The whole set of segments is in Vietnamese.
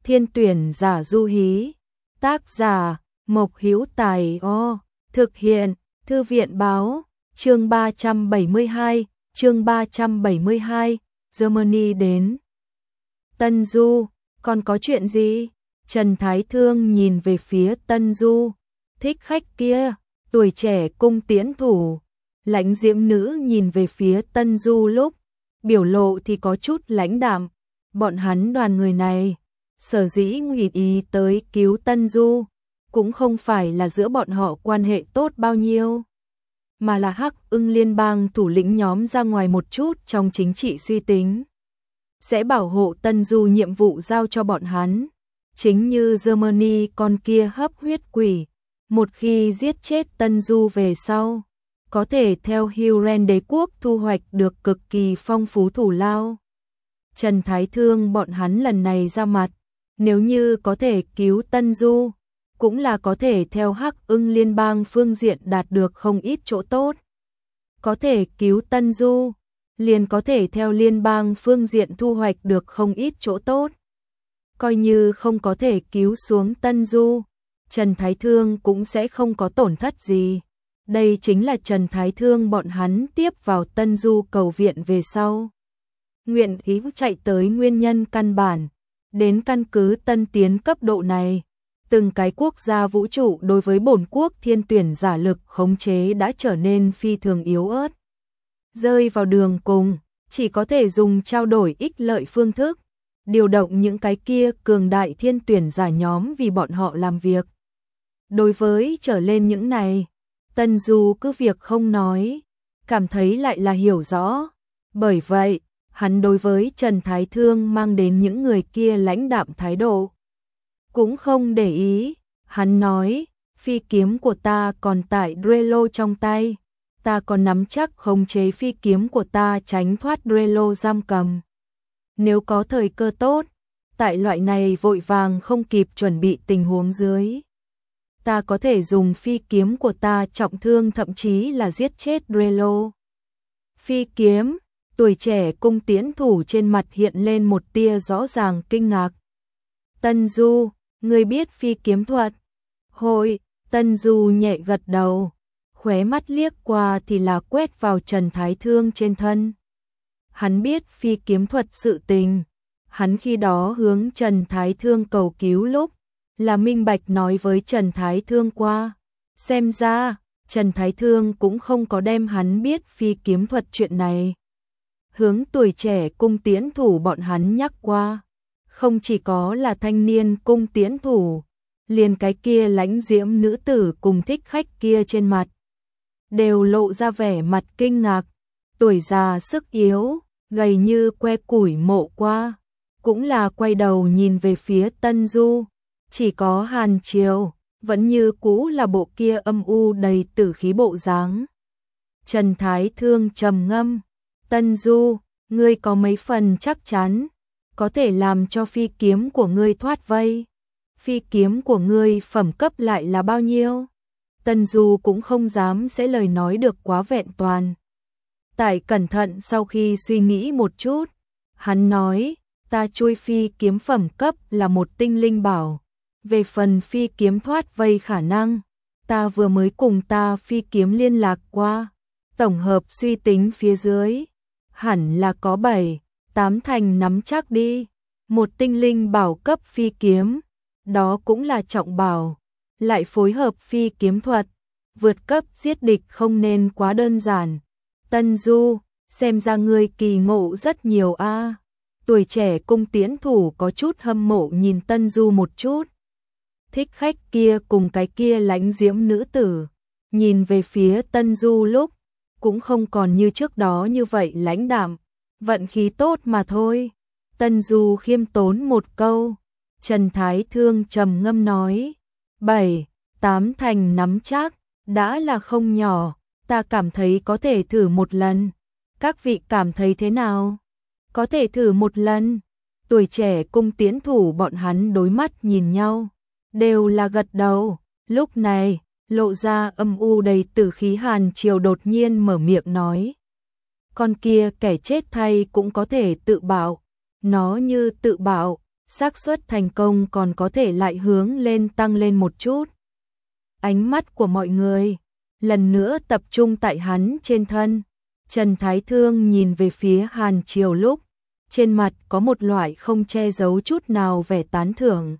Thiên tuyển giả du hí. Tác giả Mộc Hữu Tài. Thực hiện Thư viện báo. Chương 372, Germany đến. Tân Du, còn có chuyện gì? Trần Thái Thương nhìn về phía Tân Du. Thích khách kia, tuổi trẻ cung tiễn thủ. Lãnh diễm nữ nhìn về phía Tân Du lúc, biểu lộ thì có chút lãnh đạm. Bọn hắn đoàn người này, sở dĩ nguyện ý tới cứu Tân Du, cũng không phải là giữa bọn họ quan hệ tốt bao nhiêu, mà là Hắc Ưng liên bang thủ lĩnh nhóm ra ngoài một chút trong chính trị suy tính. Sẽ bảo hộ Tân Du nhiệm vụ giao cho bọn hắn. Chính như Germany con kia hấp huyết quỷ, một khi giết chết Tân Du về sau, có thể theo Huren đế quốc thu hoạch được cực kỳ phong phú thủ lao. Trần Thái Thương bọn hắn lần này ra mặt, nếu như có thể cứu Tân Du, cũng là có thể theo Hắc Ưng liên bang phương diện đạt được không ít chỗ tốt. Có thể cứu Tân Du, liền có thể theo liên bang phương diện thu hoạch được không ít chỗ tốt. Coi như không có thể cứu xuống Tân Du, Trần Thái Thương cũng sẽ không có tổn thất gì. Đây chính là Trần Thái Thương bọn hắn tiếp vào Tân Du cầu viện về sau. Nguyện ý chạy tới nguyên nhân căn bản, đến căn cứ tân tiến cấp độ này. Từng cái quốc gia vũ trụ đối với bổn quốc thiên tuyển giả lực khống chế đã trở nên phi thường yếu ớt. Rơi vào đường cùng, chỉ có thể dùng trao đổi ích lợi phương thức, điều động những cái kia cường đại thiên tuyển giả nhóm vì bọn họ làm việc. Đối với trở lên những này, Tân Du cứ việc không nói, cảm thấy lại là hiểu rõ. Bởi vậy, hắn đối với Trần Thái Thương mang đến những người kia lãnh đạm thái độ cũng không để ý. Hắn nói, phi kiếm của ta còn tại Drelo trong tay, ta còn nắm chắc khống chế phi kiếm của ta tránh thoát Drelo giam cầm. Nếu có thời cơ tốt, tại loại này vội vàng không kịp chuẩn bị tình huống dưới, ta có thể dùng phi kiếm của ta trọng thương thậm chí là giết chết Drelo. Phi kiếm, tuổi trẻ cung tiễn thủ trên mặt hiện lên một tia rõ ràng kinh ngạc. Tân Du, ngươi biết phi kiếm thuật? Hội, Tân Du nhẹ gật đầu, khóe mắt liếc qua thì là quét vào Trần Thái Thương trên thân. Hắn biết phi kiếm thuật sự tình, hắn khi đó hướng Trần Thái Thương cầu cứu lúc, là minh bạch nói với Trần Thái Thương qua. Xem ra, Trần Thái Thương cũng không có đem hắn biết phi kiếm thuật chuyện này hướng tuổi trẻ cung tiễn thủ bọn hắn nhắc qua. Không chỉ có là thanh niên cung tiễn thủ, liền cái kia lãnh diễm nữ tử cùng thích khách kia trên mặt đều lộ ra vẻ mặt kinh ngạc. Tuổi già sức yếu, gầy như que củi Mộ Qua cũng là quay đầu nhìn về phía Tân Du. Chỉ có Hàn Triều vẫn như cũ là bộ kia âm u đầy tử khí bộ dáng. Trần Thái Thương trầm ngâm, Tân Du, ngươi có mấy phần chắc chắn có thể làm cho phi kiếm của ngươi thoát vây? Phi kiếm của ngươi phẩm cấp lại là bao nhiêu? Tân Du cũng không dám sẽ lời nói được quá vẹn toàn. Tại cẩn thận sau khi suy nghĩ một chút, hắn nói, ta chui phi kiếm phẩm cấp là một tinh linh bảo. Về phần phi kiếm thoát vây khả năng, ta vừa mới cùng ta phi kiếm liên lạc qua, tổng hợp suy tính phía dưới, hẳn là có 7-8 thành nắm chắc đi. Một tinh linh bảo cấp phi kiếm, đó cũng là trọng bảo, lại phối hợp phi kiếm thuật, vượt cấp giết địch không nên quá đơn giản. Tân Du, xem ra ngươi kỳ ngộ rất nhiều a. Tuổi trẻ cung tiễn thủ có chút hâm mộ nhìn Tân Du một chút. Thích khách kia cùng cái kia lãnh diễm nữ tử, nhìn về phía Tân Du lúc, cũng không còn như trước đó như vậy lãnh đạm, vận khí tốt mà thôi. Tân Du khiêm tốn một câu. Trần Thái Thương trầm ngâm nói, 7-8 thành nắm chắc, đã là không nhỏ, ta cảm thấy có thể thử một lần. Các vị cảm thấy thế nào? Có thể thử một lần. Tuổi trẻ cung tiễn thủ bọn hắn đối mắt nhìn nhau, đều là gật đầu. Lúc này, lộ ra âm u đầy tử khí Hàn Triều đột nhiên mở miệng nói, con kia kẻ chết thay cũng có thể tự bảo. Nó như tự bảo, xác suất thành công còn có thể lại hướng lên tăng lên một chút. Ánh mắt của mọi người lần nữa tập trung tại hắn trên thân. Trần Thái Thương nhìn về phía Hàn Triều lúc, trên mặt có một loại không che giấu chút nào vẻ tán thưởng.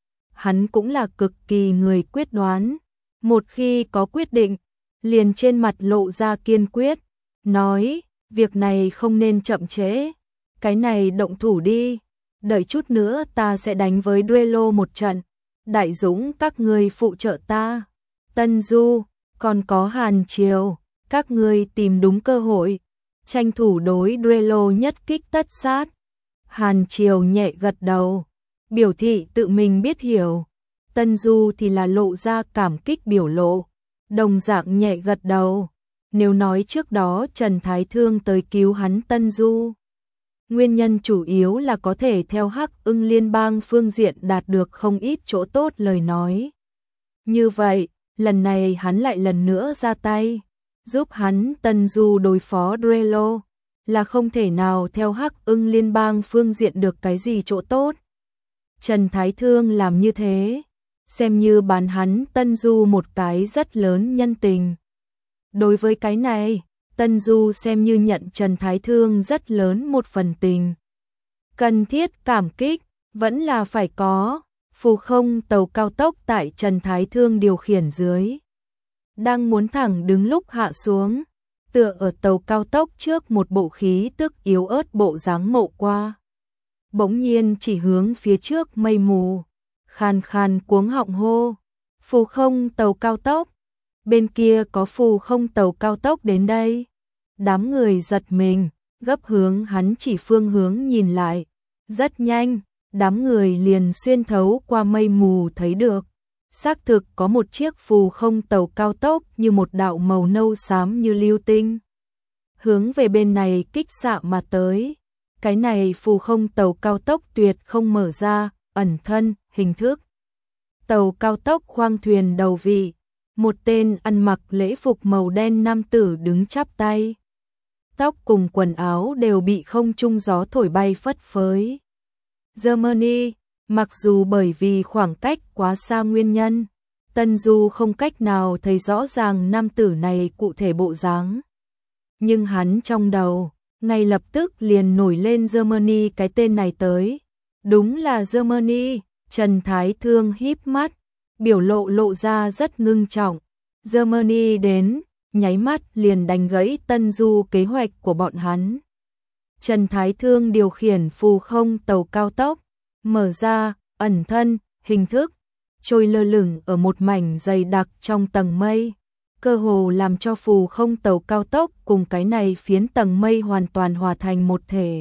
Hắn cũng là cực kỳ người quyết đoán, một khi có quyết định, liền trên mặt lộ ra kiên quyết, nói, việc này không nên chậm trễ, cái này động thủ đi, đợi chút nữa ta sẽ đánh với Drelo một trận, Đại Dũng các ngươi phụ trợ ta, Tân Du, còn có Hàn Triều, các ngươi tìm đúng cơ hội, tranh thủ đối Drelo nhất kích tất sát. Hàn Triều nhẹ gật đầu, biểu thị tự mình biết hiểu. Tân Du thì là lộ ra cảm kích biểu lộ, đồng dạng nhẹ gật đầu. Nếu nói trước đó Trần Thái Thương tới cứu hắn Tân Du, nguyên nhân chủ yếu là có thể theo Hắc Ưng Liên bang phương diện đạt được không ít chỗ tốt lời nói. Như vậy, lần này hắn lại lần nữa ra tay, giúp hắn Tân Du đối phó Drelo, là không thể nào theo Hắc Ưng Liên bang phương diện được cái gì chỗ tốt. Trần Thái Thương làm như thế, xem như bán hắn Tân Du một cái rất lớn nhân tình. Đối với cái này, Tân Du xem như nhận Trần Thái Thương rất lớn một phần tình. Cần thiết cảm kích, vẫn là phải có. Phù không tàu cao tốc tại Trần Thái Thương điều khiển dưới, đang muốn thẳng đứng lúc hạ xuống, tựa ở tàu cao tốc trước một bộ khí tức yếu ớt bộ dáng mộ qua. Bỗng nhiên chỉ hướng phía trước mây mù, khàn khàn cuống họng hô, phù không tàu cao tốc, bên kia có phù không tàu cao tốc đến đây. Đám người giật mình, gấp hướng hắn chỉ phương hướng nhìn lại, rất nhanh, đám người liền xuyên thấu qua mây mù thấy được. Xác thực có một chiếc phù không tàu cao tốc như một đạo màu nâu xám như lưu tinh, hướng về bên này kích xạ mà tới. Cái này phù không tàu cao tốc tuyệt không mở ra, ẩn thân, hình thức. Tàu cao tốc khoang thuyền đầu vị, một tên ăn mặc lễ phục màu đen nam tử đứng chắp tay. Tóc cùng quần áo đều bị không trung gió thổi bay phất phới. Germany, mặc dù bởi vì khoảng cách quá xa nguyên nhân, Tân Du không cách nào thấy rõ ràng nam tử này cụ thể bộ dáng. Nhưng hắn trong đầu, ngay lập tức liền nổi lên Germany cái tên này tới. Đúng là Germany, Trần Thái Thương híp mắt, biểu lộ ra rất ngưng trọng. Germany đến, nháy mắt liền đánh gãy Tân Du kế hoạch của bọn hắn. Trần Thái Thương điều khiển phù không tàu cao tốc, mở ra, ẩn thân, hình thức, trôi lơ lửng ở một mảnh dày đặc trong tầng mây, cơ hồ làm cho phù không tàu cao tốc cùng cái này phiến tầng mây hoàn toàn hòa thành một thể.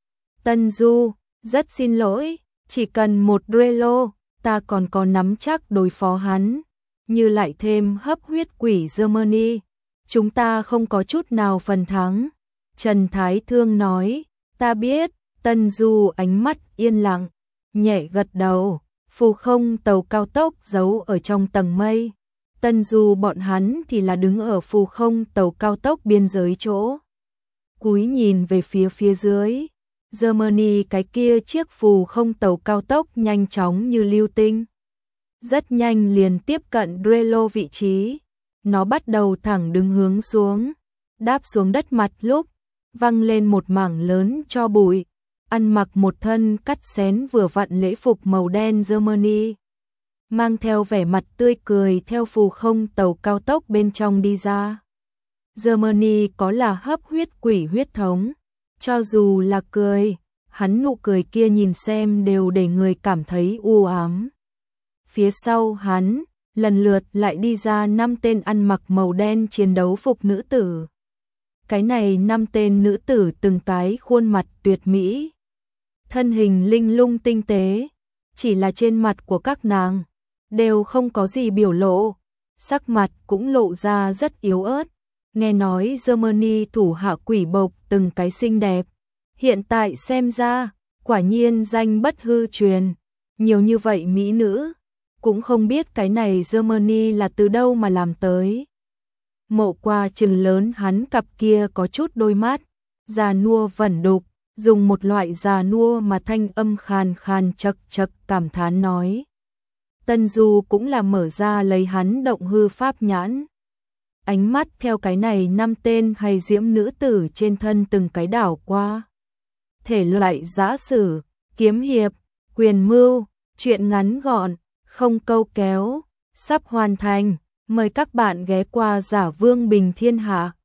Tân Du, rất xin lỗi, chỉ cần một Drelo, ta còn có nắm chắc đối phó hắn, như lại thêm hấp huyết quỷ Germany, chúng ta không có chút nào phần thắng. Trần Thái Thương nói, ta biết. Tân Du ánh mắt yên lặng, nhẹ gật đầu, phù không tàu cao tốc giấu ở trong tầng mây. Tân Du bọn hắn thì là đứng ở phù không tàu cao tốc biên giới chỗ. Cúi nhìn về phía dưới, Germany cái kia chiếc phù không tàu cao tốc nhanh chóng như lưu tinh. Rất nhanh liền tiếp cận Drelo vị trí, nó bắt đầu thẳng đứng hướng xuống, đáp xuống đất mặt lúc, văng lên một mảng lớn cho bụi. Ăn mặc một thân cắt xén vừa vặn lễ phục màu đen Germany, mang theo vẻ mặt tươi cười theo phù không tàu cao tốc bên trong đi ra. Germany có là hấp huyết quỷ huyết thống, cho dù là cười, hắn nụ cười kia nhìn xem đều để người cảm thấy u ám. Phía sau hắn, lần lượt lại đi ra 5 tên ăn mặc màu đen chiến đấu phục nữ tử. Cái này 5 tên nữ tử từng cái khuôn mặt tuyệt mỹ, thân hình linh lung tinh tế, chỉ là trên mặt của các nàng đều không có gì biểu lộ, sắc mặt cũng lộ ra rất yếu ớt. Nghe nói Germany thủ hạ quỷ bộc từng cái xinh đẹp, hiện tại xem ra, quả nhiên danh bất hư truyền, nhiều như vậy mỹ nữ, cũng không biết cái này Germany là từ đâu mà làm tới. Mộ qua chừng lớn hắn cặp kia có chút đôi mắt, già nua vẩn đục, dùng một loại già nua mà thanh âm khàn khàn chậc chậc cảm thán nói. Tân Du cũng là mở ra lấy hắn động hư pháp nhãn. Ánh mắt theo cái này 5 tên hay diễm nữ tử trên thân từng cái đảo qua. Thể loại giã sử, kiếm hiệp, quyền mưu, truyện ngắn gọn, không câu kéo, sắp hoàn thành. Mời các bạn ghé qua Giả Vương Bình Thiên Hạ.